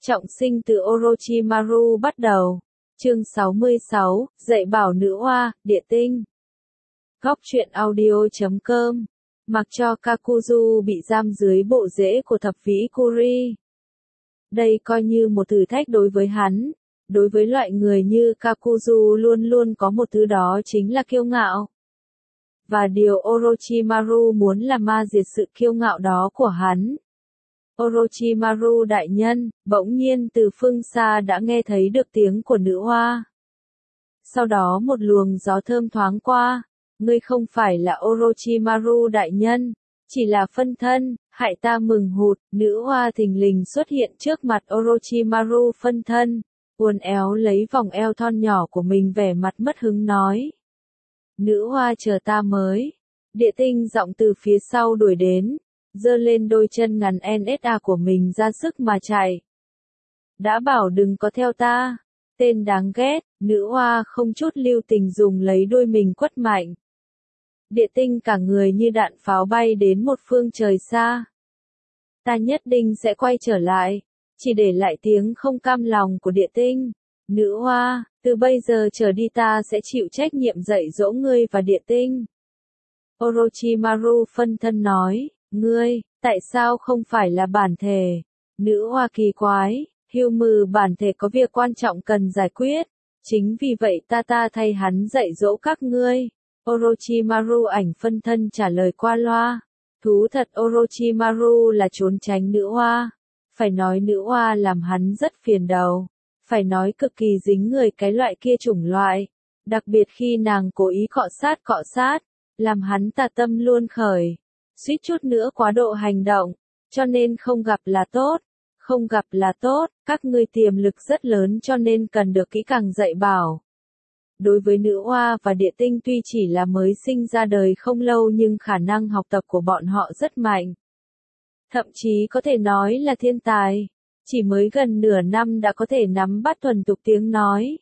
Trọng sinh từ Orochimaru bắt đầu. Chương 66, dạy bảo nữ oa, địa tinh. Góc truyện audio.com. Mặc cho Kakuzu bị giam dưới bộ rễ của thập vĩ Kuri. Đây coi như một thử thách đối với hắn. Đối với loại người như Kakuzu luôn luôn có một thứ đó chính là kiêu ngạo. Và điều Orochimaru muốn là ma diệt sự kiêu ngạo đó của hắn. Orochimaru đại nhân, bỗng nhiên từ phương xa đã nghe thấy được tiếng của nữ oa. Sau đó một luồng gió thơm thoáng qua, ngươi không phải là Orochimaru đại nhân, chỉ là phân thân, hại ta mừng hụt, nữ oa thình lình xuất hiện trước mặt Orochimaru phân thân, uốn éo lấy vòng eo thon nhỏ của mình vẻ mặt mất hứng nói. Nữ oa chờ ta mới. Địa tinh giọng từ phía sau đuổi đến. Giơ lên đôi chân ngắn NSA của mình ra sức mà chạy. Đã bảo đừng có theo ta. Tên đáng ghét, nữ oa không chút lưu tình dùng lấy đuôi mình quất mạnh. Địa tinh cả người như đạn pháo bay đến một phương trời xa. Ta nhất định sẽ quay trở lại. Chỉ để lại tiếng không cam lòng của địa tinh. Nữ oa, từ bây giờ trở đi ta sẽ chịu trách nhiệm dạy dỗ ngươi và địa tinh. Orochimaru phân thân nói. Ngươi, tại sao không phải là bản thể? Nữ oa kỳ quái, hưu mừ bản thể có việc quan trọng cần giải quyết. Chính vì vậy ta thay hắn dạy dỗ các ngươi. Orochimaru ảnh phân thân trả lời qua loa. Thú thật Orochimaru là trốn tránh nữ oa. Phải nói nữ oa làm hắn rất phiền đầu. Phải nói cực kỳ dính người cái loại kia chủng loại. Đặc biệt khi nàng cố ý cọ sát, làm hắn tà tâm luôn khởi. Suýt chút nữa quá độ hành động, cho nên không gặp là tốt, các ngươi tiềm lực rất lớn cho nên cần được kỹ càng dạy bảo. Đối với nữ oa và địa tinh tuy chỉ là mới sinh ra đời không lâu nhưng khả năng học tập của bọn họ rất mạnh. Thậm chí có thể nói là thiên tài, chỉ mới gần nửa năm đã có thể nắm bắt thuần thục tiếng nói.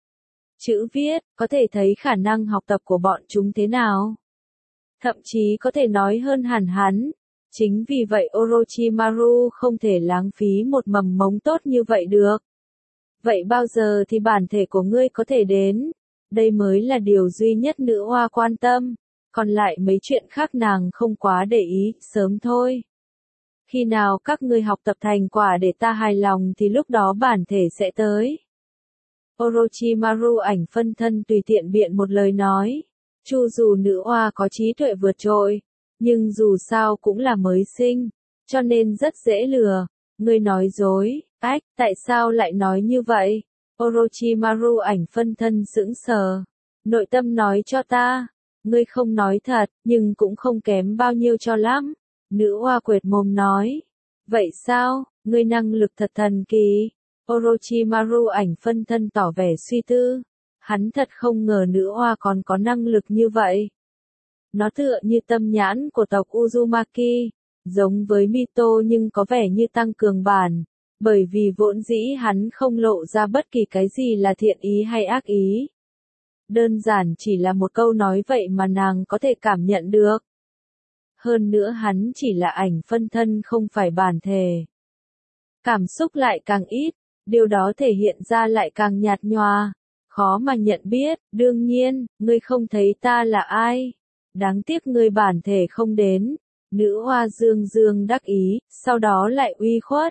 Chữ viết, có thể thấy khả năng học tập của bọn chúng thế nào. Thậm chí có thể nói hơn hẳn hắn. Chính vì vậy Orochimaru không thể lãng phí một mầm mống tốt như vậy được. Vậy bao giờ thì bản thể của ngươi có thể đến? Đây mới là điều duy nhất nữ oa quan tâm. Còn lại mấy chuyện khác nàng không quá để ý, sớm thôi. Khi nào các ngươi học tập thành quả để ta hài lòng thì lúc đó bản thể sẽ tới. Orochimaru ảnh phân thân tùy tiện biện một lời nói. Chu dù nữ oa có trí tuệ vượt trội, nhưng dù sao cũng là mới sinh, cho nên rất dễ lừa. Ngươi nói dối, tại sao lại nói như vậy? Orochimaru ảnh phân thân sững sờ. Nội tâm nói cho ta, ngươi không nói thật, nhưng cũng không kém bao nhiêu cho lắm. Nữ oa quệt mồm nói. Vậy sao, ngươi năng lực thật thần kỳ. Orochimaru ảnh phân thân tỏ vẻ suy tư. Hắn thật không ngờ nữ oa còn có năng lực như vậy. Nó tựa như tâm nhãn của tộc Uzumaki, giống với Mito nhưng có vẻ như tăng cường bản, bởi vì vốn dĩ hắn không lộ ra bất kỳ cái gì là thiện ý hay ác ý. Đơn giản chỉ là một câu nói vậy mà nàng có thể cảm nhận được. Hơn nữa hắn chỉ là ảnh phân thân không phải bản thể. Cảm xúc lại càng ít, điều đó thể hiện ra lại càng nhạt nhòa. Khó mà nhận biết, đương nhiên, ngươi không thấy ta là ai. Đáng tiếc ngươi bản thể không đến. Nữ oa dương đắc ý, sau đó lại uy khuất.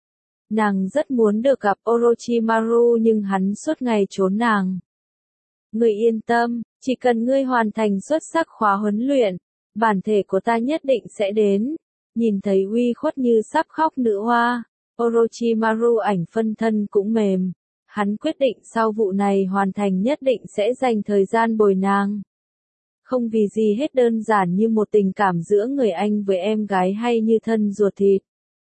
Nàng rất muốn được gặp Orochimaru nhưng hắn suốt ngày trốn nàng. Ngươi yên tâm, chỉ cần ngươi hoàn thành xuất sắc khóa huấn luyện, bản thể của ta nhất định sẽ đến. Nhìn thấy uy khuất như sắp khóc nữ oa, Orochimaru ảnh phân thân cũng mềm. Hắn quyết định sau vụ này hoàn thành nhất định sẽ dành thời gian bồi nàng. Không vì gì hết, đơn giản như một tình cảm giữa người anh với em gái hay như thân ruột thịt.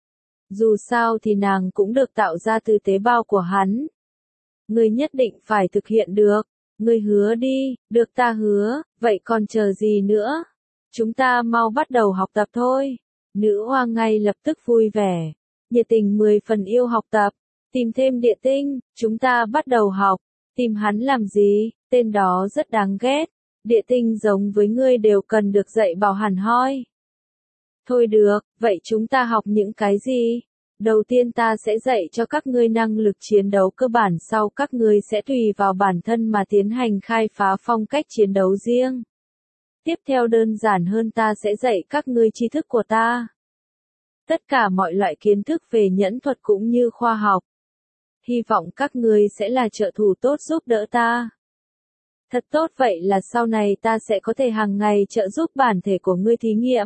Dù sao thì nàng cũng được tạo ra từ tế bào của hắn. Ngươi nhất định phải thực hiện được. Ngươi hứa đi, được ta hứa, vậy còn chờ gì nữa? Chúng ta mau bắt đầu học tập thôi. Nữ oa ngay lập tức vui vẻ, nhiệt tình 10 phần yêu học tập. Tìm thêm địa tinh, chúng ta bắt đầu học. Tìm hắn làm gì, tên đó rất đáng ghét. Địa tinh giống với ngươi đều cần được dạy bảo hẳn hoi. Thôi được, vậy chúng ta học những cái gì? Đầu tiên ta sẽ dạy cho các ngươi năng lực chiến đấu cơ bản, sau các ngươi sẽ tùy vào bản thân mà tiến hành khai phá phong cách chiến đấu riêng. Tiếp theo đơn giản hơn ta sẽ dạy các ngươi tri thức của ta. Tất cả mọi loại kiến thức về nhẫn thuật cũng như khoa học. Hy vọng các ngươi sẽ là trợ thủ tốt giúp đỡ ta. Thật tốt, vậy là sau này ta sẽ có thể hàng ngày trợ giúp bản thể của ngươi thí nghiệm.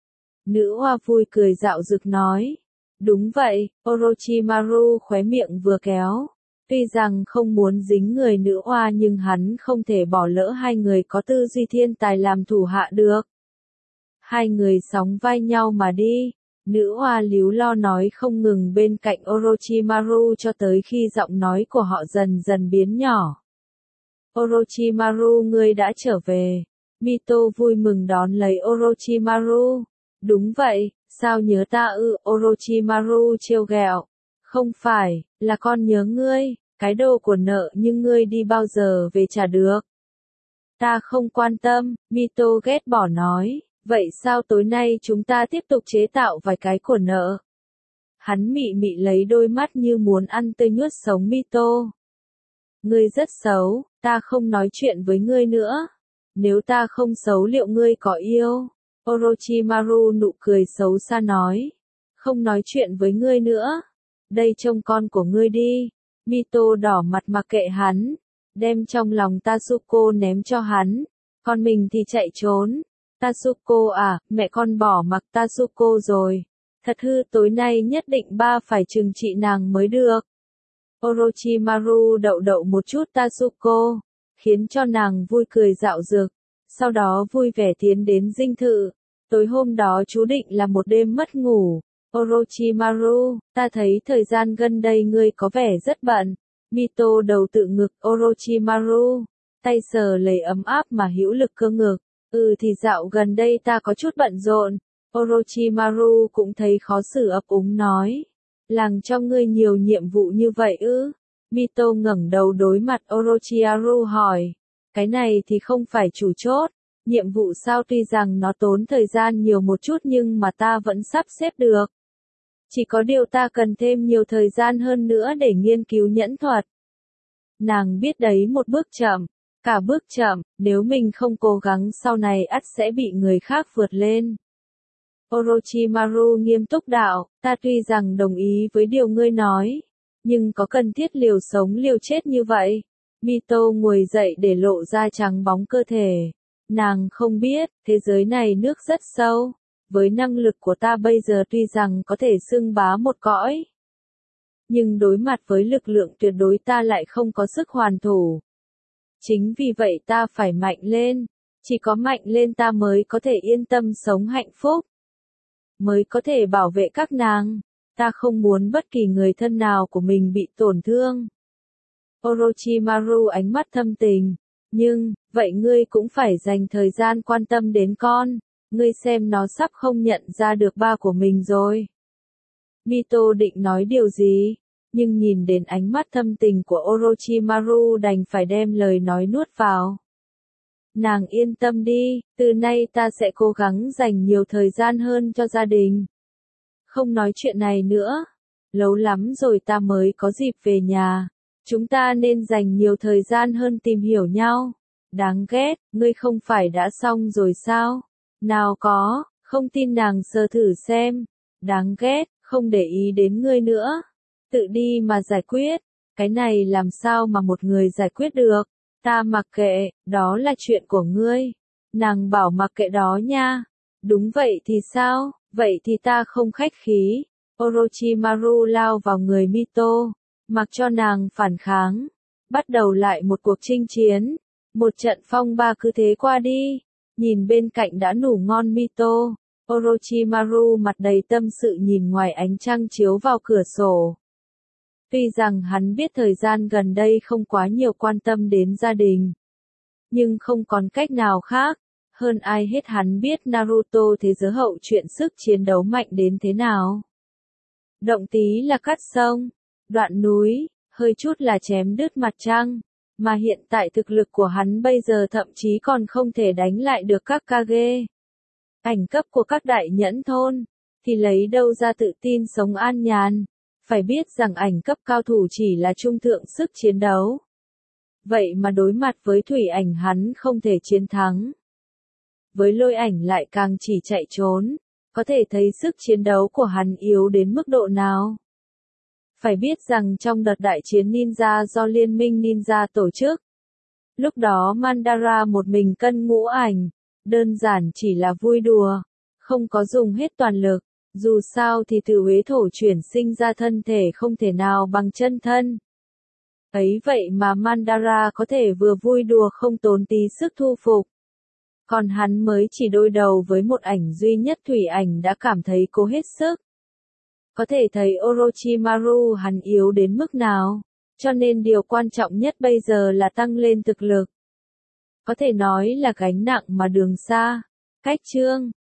Nữ hoa vui cười dạo dực nói. Đúng vậy, Orochimaru khóe miệng vừa kéo. Tuy rằng không muốn dính người nữ hoa nhưng hắn không thể bỏ lỡ hai người có tư duy thiên tài làm thủ hạ được. Hai người sóng vai nhau mà đi. Nữ hoa líu lo nói không ngừng bên cạnh Orochimaru cho tới khi giọng nói của họ dần dần biến nhỏ. Orochimaru, ngươi đã trở về. Mito vui mừng đón lấy Orochimaru. Đúng vậy, sao nhớ ta ư? Orochimaru trêu ghẹo. Không phải, là con nhớ ngươi, cái đồ của nợ, nhưng ngươi đi bao giờ về trả được? Ta không quan tâm, Mito ghét bỏ nói. Vậy sao tối nay chúng ta tiếp tục chế tạo vài cái của nợ? Hắn mị mị lấy đôi mắt như muốn ăn tươi nuốt sống Mito. Ngươi rất xấu, ta không nói chuyện với ngươi nữa. Nếu ta không xấu liệu ngươi có yêu? Orochimaru nụ cười xấu xa nói. Không nói chuyện với ngươi nữa. Đây trông con của ngươi đi. Mito đỏ mặt mặc kệ hắn. Đem trong lòng Tatsuko ném cho hắn. Con mình thì chạy trốn. Tatsuko à, mẹ con bỏ mặc Tatsuko rồi. Thật hư, tối nay nhất định ba phải trừng trị nàng mới được. Orochimaru đậu đậu một chút Tatsuko, khiến cho nàng vui cười dạo dực. Sau đó vui vẻ tiến đến dinh thự. Tối hôm đó chú định là một đêm mất ngủ. Orochimaru, ta thấy thời gian gần đây ngươi có vẻ rất bận. Mito đầu tự ngực Orochimaru, tay sờ lấy ấm áp mà hữu lực cơ ngực. Thì dạo gần đây ta có chút bận rộn. Orochimaru cũng thấy khó xử ấp úng nói. Làng cho ngươi nhiều nhiệm vụ như vậy ư? Mito ngẩng đầu đối mặt Orochimaru hỏi. Cái này thì không phải chủ chốt. Nhiệm vụ sao, tuy rằng nó tốn thời gian nhiều một chút nhưng mà ta vẫn sắp xếp được. Chỉ có điều ta cần thêm nhiều thời gian hơn nữa để nghiên cứu nhẫn thuật. Nàng biết đấy, một bước chậm, cả bước chậm, nếu mình không cố gắng sau này ắt sẽ bị người khác vượt lên. Orochimaru nghiêm túc đạo, ta tuy rằng đồng ý với điều ngươi nói, nhưng có cần thiết liều sống liều chết như vậy? Mito ngồi dậy để lộ ra trắng bóng cơ thể. Nàng không biết, thế giới này nước rất sâu. Với năng lực của ta bây giờ tuy rằng có thể xưng bá một cõi, nhưng đối mặt với lực lượng tuyệt đối ta lại không có sức hoàn thủ. Chính vì vậy ta phải mạnh lên. Chỉ có mạnh lên ta mới có thể yên tâm sống hạnh phúc. Mới có thể bảo vệ các nàng. Ta không muốn bất kỳ người thân nào của mình bị tổn thương. Orochimaru ánh mắt thâm tình. Nhưng, vậy ngươi cũng phải dành thời gian quan tâm đến con. Ngươi xem nó sắp không nhận ra được ba của mình rồi. Mito định nói điều gì, nhưng nhìn đến ánh mắt thâm tình của Orochimaru đành phải đem lời nói nuốt vào. Nàng yên tâm đi, từ nay ta sẽ cố gắng dành nhiều thời gian hơn cho gia đình. Không nói chuyện này nữa. Lâu lắm rồi ta mới có dịp về nhà. Chúng ta nên dành nhiều thời gian hơn tìm hiểu nhau. Đáng ghét, ngươi không phải đã xong rồi sao? Nào có, không tin nàng sờ thử xem. Đáng ghét, không để ý đến ngươi nữa. Tự đi mà giải quyết. Cái này làm sao mà một người giải quyết được? Ta mặc kệ, đó là chuyện của ngươi. Nàng bảo mặc kệ đó nha. Đúng vậy thì sao? Vậy thì ta không khách khí. Orochimaru lao vào người Mito, mặc cho nàng phản kháng. Bắt đầu lại một cuộc chinh chiến. Một trận phong ba cứ thế qua đi. Nhìn bên cạnh đã ngủ ngon Mito, Orochimaru mặt đầy tâm sự nhìn ngoài ánh trăng chiếu vào cửa sổ. Tuy rằng hắn biết thời gian gần đây không quá nhiều quan tâm đến gia đình, nhưng không còn cách nào khác. Hơn ai hết hắn biết Naruto thế giới hậu chuyện sức chiến đấu mạnh đến thế nào. Động tí là cắt sông, đoạn núi, hơi chút là chém đứt mặt trăng. Mà hiện tại thực lực của hắn bây giờ thậm chí còn không thể đánh lại được các Kage. Ảnh cấp của các đại nhẫn thôn. thì lấy đâu ra tự tin sống an nhàn. Phải biết rằng ảnh cấp cao thủ chỉ là trung thượng sức chiến đấu. Vậy mà đối mặt với thủy ảnh hắn không thể chiến thắng. Với lôi ảnh lại càng chỉ chạy trốn. Có thể thấy sức chiến đấu của hắn yếu đến mức độ nào. Phải biết rằng trong đợt đại chiến ninja do Liên minh Ninja tổ chức, lúc đó Mandara một mình cân ngũ ảnh, đơn giản chỉ là vui đùa, không có dùng hết toàn lực, dù sao thì từ uế thổ chuyển sinh ra thân thể không thể nào bằng chân thân. Ấy vậy mà Mandara có thể vừa vui đùa không tốn tí sức thu phục. Còn hắn mới chỉ đối đầu với một ảnh duy nhất thủy ảnh đã cảm thấy cố hết sức. Có thể thấy Orochimaru hắn yếu đến mức nào, cho nên điều quan trọng nhất bây giờ là tăng lên thực lực. Có thể nói là gánh nặng mà đường xa, cách chương.